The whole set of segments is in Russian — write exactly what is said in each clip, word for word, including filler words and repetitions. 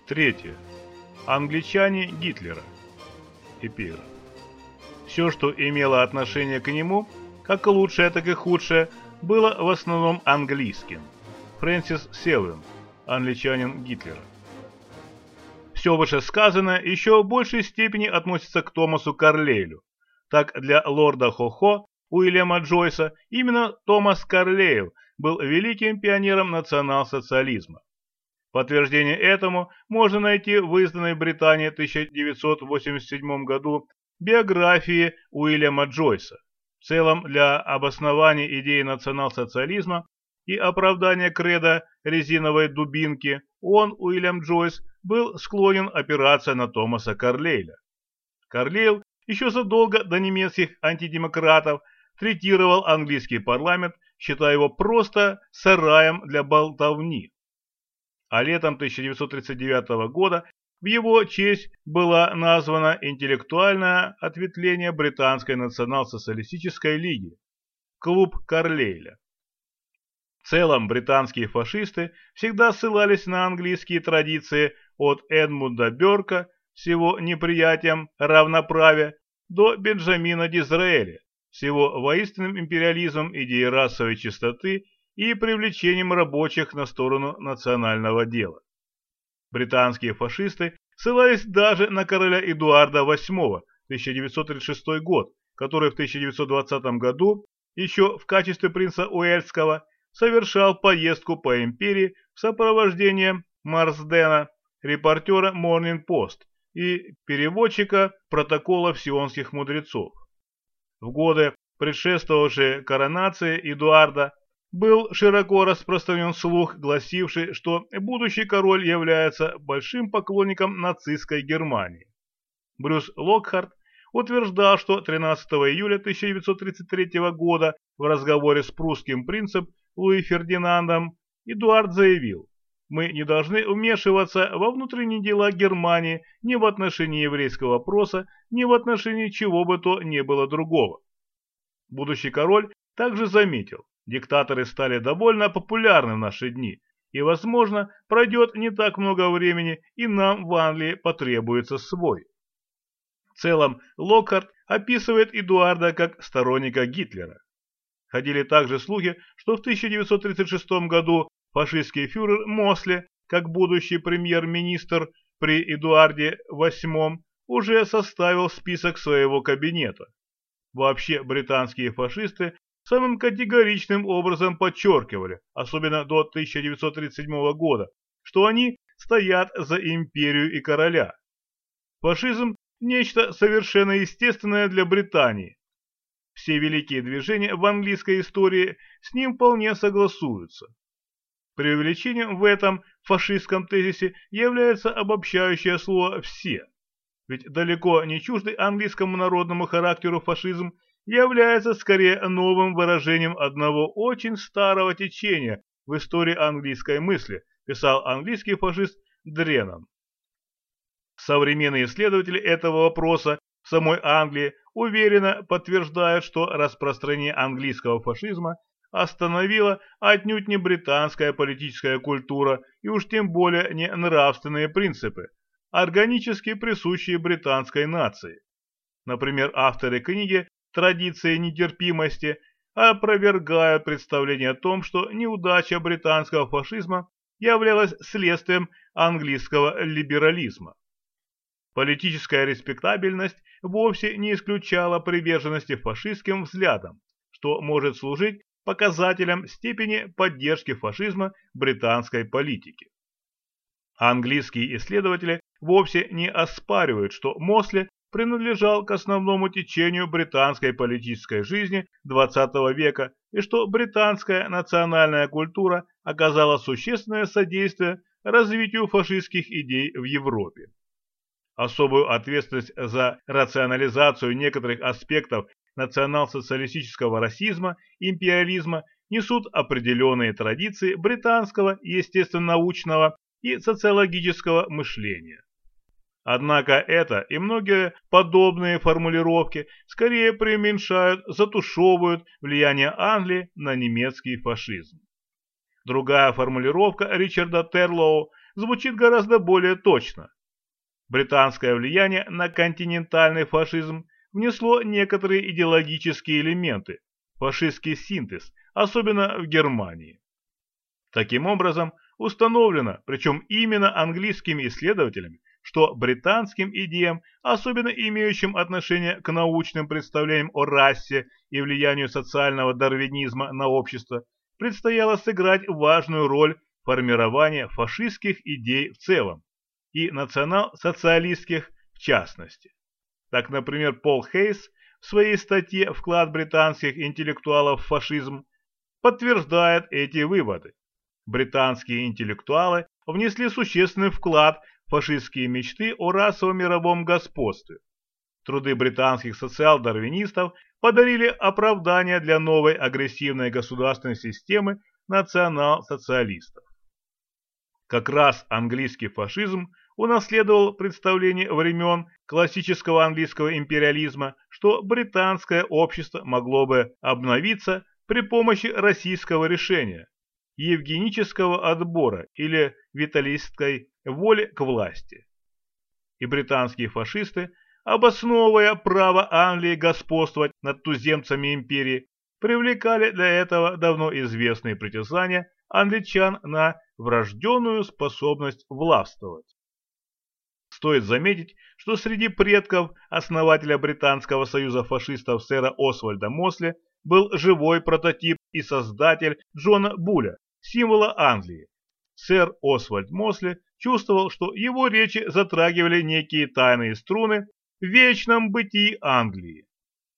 Третье. Англичане Гитлера. Эпиграф. Все, что имело отношение к нему, как лучшее, так и худшее, было в основном английским. Фрэнсис Селвин, англичанин Гитлера. Все вышесказанное еще в большей степени относится к Томасу Карлейлю. Так, для лорда Хо-Хо Уильяма Джойса именно Томас Карлейл был великим пионером национал-социализма. Подтверждение этому можно найти в изданной в Британии в тысяча девятьсот восемьдесят седьмом году биографии Уильяма Джойса. В целом, для обоснования идеи национал-социализма и оправдания кредо резиновой дубинки он, Уильям Джойс, был склонен опираться на Томаса Карлейля. Карлейл еще задолго до немецких антидемократов третировал английский парламент, считая его просто сараем для болтовни. А летом тысяча девятьсот тридцать девятого года в его честь было названо интеллектуальное ответвление Британской национал-социалистической лиги – Клуб Карлейля. В целом, британские фашисты всегда ссылались на английские традиции от Эдмунда Бёрка с его неприятием равноправия до Бенджамина Дизраэля с его воинственным империализмом идеи расовой чистоты и привлечением рабочих на сторону национального дела. Британские фашисты ссылались даже на короля Эдуарда восьмого, тысяча девятьсот тридцать шестой год, который в тысяча девятьсот двадцатом году еще в качестве принца Уэльского совершал поездку по империи в сопровождении Марсдена, репортера Morning Post и переводчика протоколов сионских мудрецов. В годы, предшествовавшие коронации Эдуарда, был широко распространен слух, гласивший, что будущий король является большим поклонником нацистской Германии. Брюс Локхарт утверждал, что тринадцатого июля тысяча девятьсот тридцать третьего года в разговоре с прусским принцем Луи Фердинандом Эдуард заявил: «Мы не должны вмешиваться во внутренние дела Германии ни в отношении еврейского вопроса, ни в отношении чего бы то ни было другого». Будущий король также заметил: диктаторы стали довольно популярны в наши дни, и, возможно, пройдет не так много времени, и нам в Англии потребуется свой. В целом, Локхарт описывает Эдуарда как сторонника Гитлера. Ходили также слухи, что в тысяча девятьсот тридцать шестом году фашистский фюрер Мосле, как будущий премьер-министр при Эдуарде восьмом, уже составил список своего кабинета. Вообще, британские фашисты самым категоричным образом подчеркивали, особенно до тысяча девятьсот тридцать седьмого года, что они стоят за империю и короля. Фашизм – нечто совершенно естественное для Британии. Все великие движения в английской истории с ним вполне согласуются. Преувеличением в этом фашистском тезисе является обобщающее слово «все». Ведь далеко не чуждый английскому народному характеру фашизм является скорее новым выражением одного очень старого течения в истории английской мысли, писал английский фашист Дреннан. Современные исследователи этого вопроса в самой Англии уверенно подтверждают, что распространение английского фашизма остановила отнюдь не британская политическая культура и уж тем более не нравственные принципы, органически присущие британской нации. Например, авторы книги «Традиции нетерпимости» опровергают представление о том, что неудача британского фашизма являлась следствием английского либерализма. Политическая респектабельность вовсе не исключала приверженности фашистским взглядам, что может служить показателем степени поддержки фашизма британской политики. Английские исследователи вовсе не оспаривают, что Мосли принадлежал к основному течению британской политической жизни двадцатого века и что британская национальная культура оказала существенное содействие развитию фашистских идей в Европе. Особую ответственность за рационализацию некоторых аспектов национал-социалистического расизма и империализма несут определенные традиции британского естественно-научного и социологического мышления. Однако это и многие подобные формулировки скорее преуменьшают, затушевывают влияние Англии на немецкий фашизм. Другая формулировка Ричарда Терлоу звучит гораздо более точно. Британское влияние на континентальный фашизм внесло некоторые идеологические элементы, фашистский синтез, особенно в Германии. Таким образом, установлено, причем именно английскими исследователями, что британским идеям, особенно имеющим отношение к научным представлениям о расе и влиянию социального дарвинизма на общество, предстояло сыграть важную роль формирования фашистских идей в целом и национал-социалистских в частности. Так, например, Пол Хейс в своей статье «Вклад британских интеллектуалов в фашизм» подтверждает эти выводы. Британские интеллектуалы внесли существенный вклад в фашистские мечты о расовом мировом господстве. Труды британских социал-дарвинистов подарили оправдание для новой агрессивной государственной системы национал-социалистов. Как раз английский фашизм унаследовал представление времен классического английского империализма, что британское общество могло бы обновиться при помощи российского решения, евгенического отбора или виталистской воли к власти. И британские фашисты, обосновывая право Англии господствовать над туземцами империи, привлекали для этого давно известные притязания англичан на врожденную способность властвовать. Стоит заметить, что среди предков основателя Британского союза фашистов сэра Освальда Мосли был живой прототип и создатель Джона Булля, символа Англии. Сэр Освальд Мосли чувствовал, что его речи затрагивали некие тайные струны в вечном бытии Англии.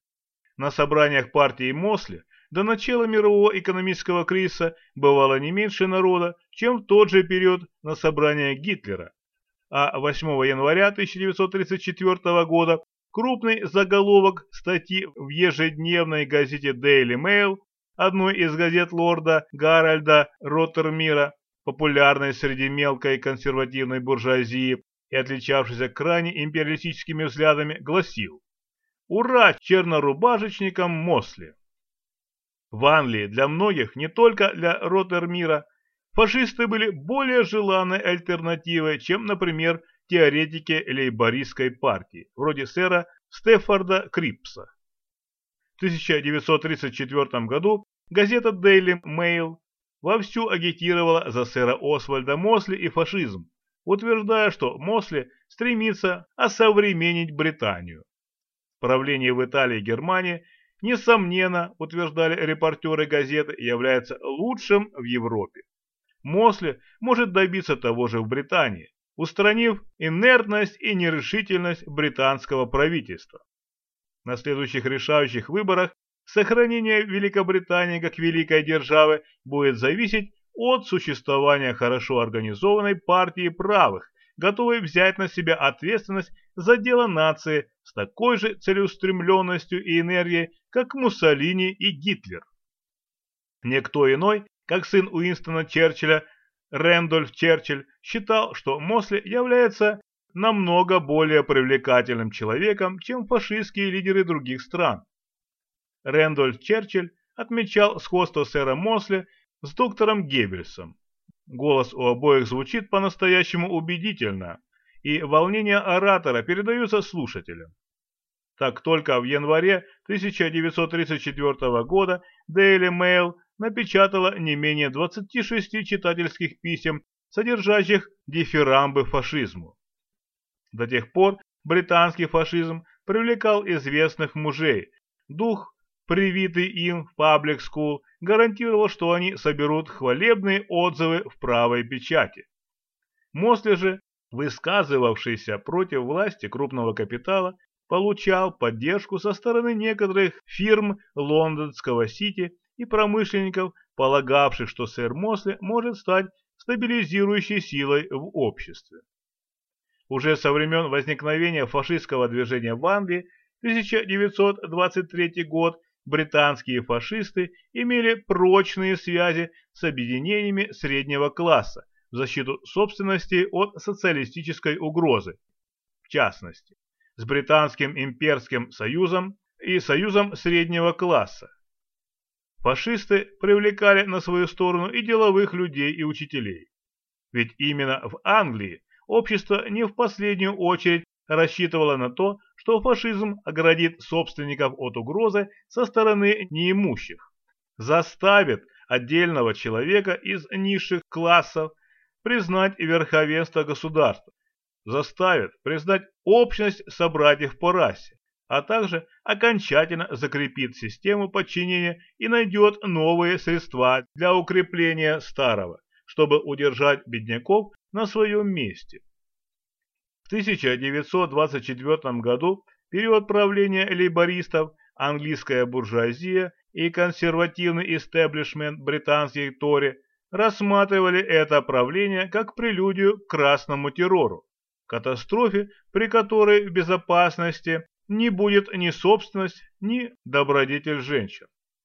На собраниях партии Мосли до начала мирового экономического кризиса бывало не меньше народа, чем в тот же период на собраниях Гитлера, а восьмого января тысяча девятьсот тридцать четвёртого года крупный заголовок статьи в ежедневной газете Daily Mail, одной из газет лорда Гарольда Роттермира, популярной среди мелкой консервативной буржуазии и отличавшейся крайне империалистическими взглядами, гласил: «Ура чернорубашечникам Мосли!». В Англии для многих, не только для Роттермира, фашисты были более желанной альтернативой, чем, например, теоретики лейбористской партии, вроде сэра Стеффорда Крипса. В тысяча девятьсот тридцать четвёртом году газета Daily Mail вовсю агитировала за сэра Освальда Мосли и фашизм, утверждая, что Мосли стремится осовременить Британию. Правление в Италии и Германии, несомненно, утверждали репортеры газеты, является лучшим в Европе. Мосли может добиться того же в Британии, устранив инертность и нерешительность британского правительства. На следующих решающих выборах сохранение Великобритании как великой державы будет зависеть от существования хорошо организованной партии правых, готовой взять на себя ответственность за дело нации с такой же целеустремленностью и энергией, как Муссолини и Гитлер. Никто иной, как сын Уинстона Черчилля, Рэндольф Черчилль, считал, что Мосли является намного более привлекательным человеком, чем фашистские лидеры других стран. Рэндольф Черчилль отмечал сходство сэра Мосли с доктором Геббельсом. Голос у обоих звучит по-настоящему убедительно, и волнения оратора передаются слушателям. Так только в январе тысяча девятьсот тридцать четвёртого года Daily Mail напечатала не менее двадцати шести читательских писем, содержащих дифирамбы фашизму. До тех пор британский фашизм привлекал известных мужей. Дух, привитый им в Public School, гарантировал, что они соберут хвалебные отзывы в правой печати. Мосли же, высказывавшийся против власти крупного капитала, получал поддержку со стороны некоторых фирм лондонского Сити и промышленников, полагавших, что сэр Мосли может стать стабилизирующей силой в обществе. Уже со времен возникновения фашистского движения в Англии, тысяча девятьсот двадцать третий год, британские фашисты имели прочные связи с объединениями среднего класса в защиту собственности от социалистической угрозы, в частности, с Британским имперским союзом и союзом среднего класса. Фашисты привлекали на свою сторону и деловых людей, и учителей. Ведь именно в Англии общество не в последнюю очередь рассчитывало на то, что фашизм оградит собственников от угрозы со стороны неимущих, заставит отдельного человека из низших классов признать верховенство государства, заставит признать общность собратьев по расе, а также окончательно закрепит систему подчинения и найдет новые средства для укрепления старого, чтобы удержать бедняков на своем месте. В тысяча девятьсот двадцать четвёртом году, период правления лейбористов, английская буржуазия и консервативный истеблишмент британских Тори рассматривали это правление как прелюдию к красному террору, катастрофе, при которой в безопасности не будет ни собственность, ни добродетель женщин.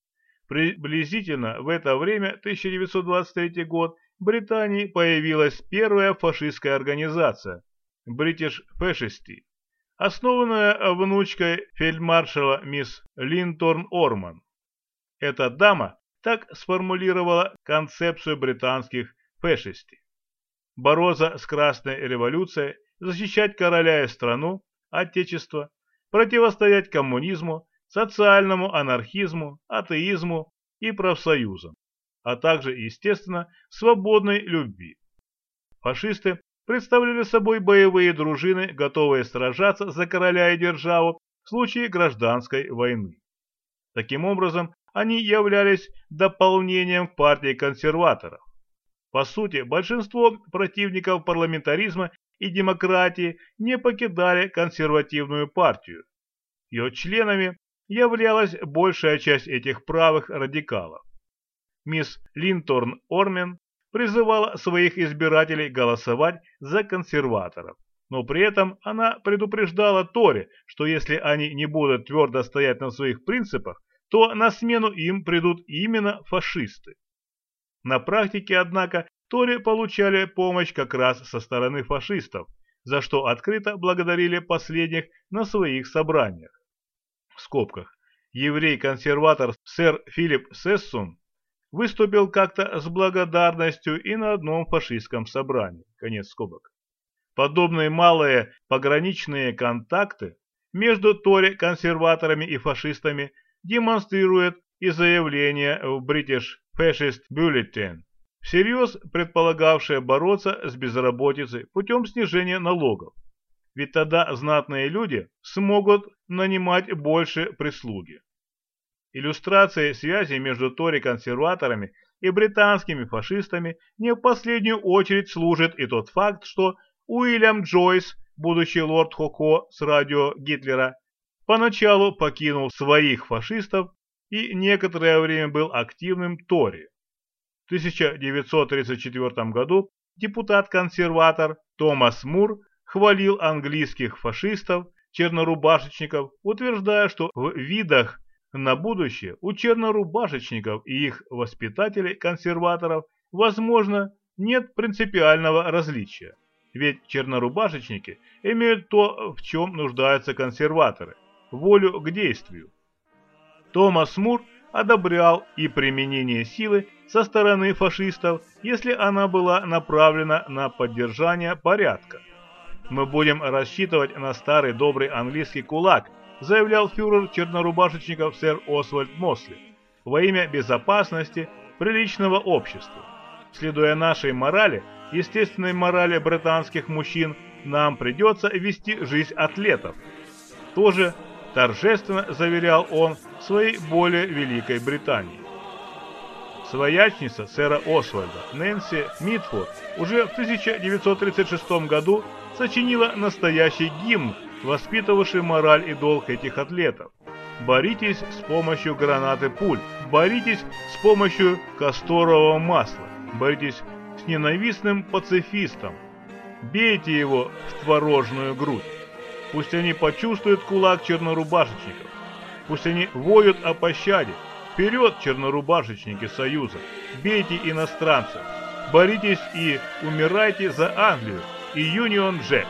Приблизительно в это время, тысяча девятьсот двадцать третий год, в Британии появилась первая фашистская организация British Fascisti, основанная внучкой фельдмаршала мисс Линторн Орман. Эта дама так сформулировала концепцию британских фашисти: бороться с Красной революцией, защищать короля и страну, отечество, противостоять коммунизму, социальному анархизму, атеизму и профсоюзам, а также, естественно, свободной любви. Фашисты представляли собой боевые дружины, готовые сражаться за короля и державу в случае гражданской войны. Таким образом, они являлись дополнением к партии консерваторов. По сути, большинство противников парламентаризма и демократии не покидали консервативную партию. Ее членами являлась большая часть этих правых радикалов. Мисс Линторн Орман призывала своих избирателей голосовать за консерваторов, но при этом она предупреждала Тори, что если они не будут твердо стоять на своих принципах, то на смену им придут именно фашисты. На практике, однако, Тори получали помощь как раз со стороны фашистов, за что открыто благодарили последних на своих собраниях. В скобках, еврей-консерватор сэр Филипп Сессун выступил как-то с благодарностью и на одном фашистском собрании. Конец скобок. Подобные малые пограничные контакты между Тори-консерваторами и фашистами демонстрирует и заявление в British Fascist Bulletin, всерьез предполагавшее бороться с безработицей путем снижения налогов. Ведь тогда знатные люди смогут нанимать больше прислуги. Иллюстрацией связи между Тори-консерваторами и британскими фашистами не в последнюю очередь служит и тот факт, что Уильям Джойс, будущий лорд Хо-Хо с радио Гитлера, поначалу покинул своих фашистов и некоторое время был активным Тори. В тысяча девятьсот тридцать четвёртом году депутат-консерватор Томас Мур хвалил английских фашистов, чернорубашечников, утверждая, что в видах на будущее у чернорубашечников и их воспитателей-консерваторов, возможно, нет принципиального различия. Ведь чернорубашечники имеют то, в чем нуждаются консерваторы – волю к действию. Томас Мур одобрял и применение силы со стороны фашистов, если она была направлена на поддержание порядка. «Мы будем рассчитывать на старый добрый английский кулак», заявлял фюрер чернорубашечников сэр Освальд Мосли, во имя безопасности приличного общества. Следуя нашей морали, естественной морали британских мужчин, нам придется вести жизнь атлетов. Тоже торжественно заверял он в своей более великой Британии. Своячница сэра Освальда Нэнси Митфорд уже в тысяча девятьсот тридцать шестом году сочинила настоящий гимн, воспитывавший мораль и долг этих атлетов. Боритесь с помощью гранаты пуль, боритесь с помощью касторового масла, боритесь с ненавистным пацифистом, бейте его в творожную грудь. Пусть они почувствуют кулак чернорубашечников, пусть они воют о пощаде. Вперед, чернорубашечники Союза, бейте иностранцев, боритесь и умирайте за Англию и Юнион Джек.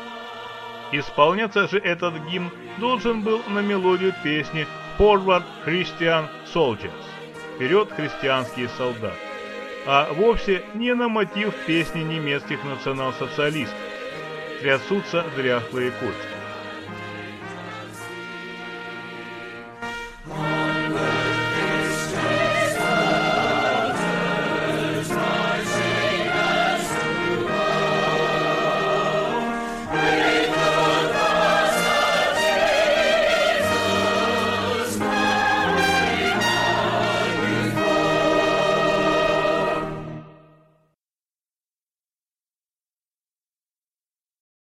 Исполняться же этот гимн должен был на мелодию песни «Forward Christian Soldiers» – «Вперед, христианские солдаты». а вовсе не на мотив песни немецких национал-социалистов «Трясутся дряхлые кости».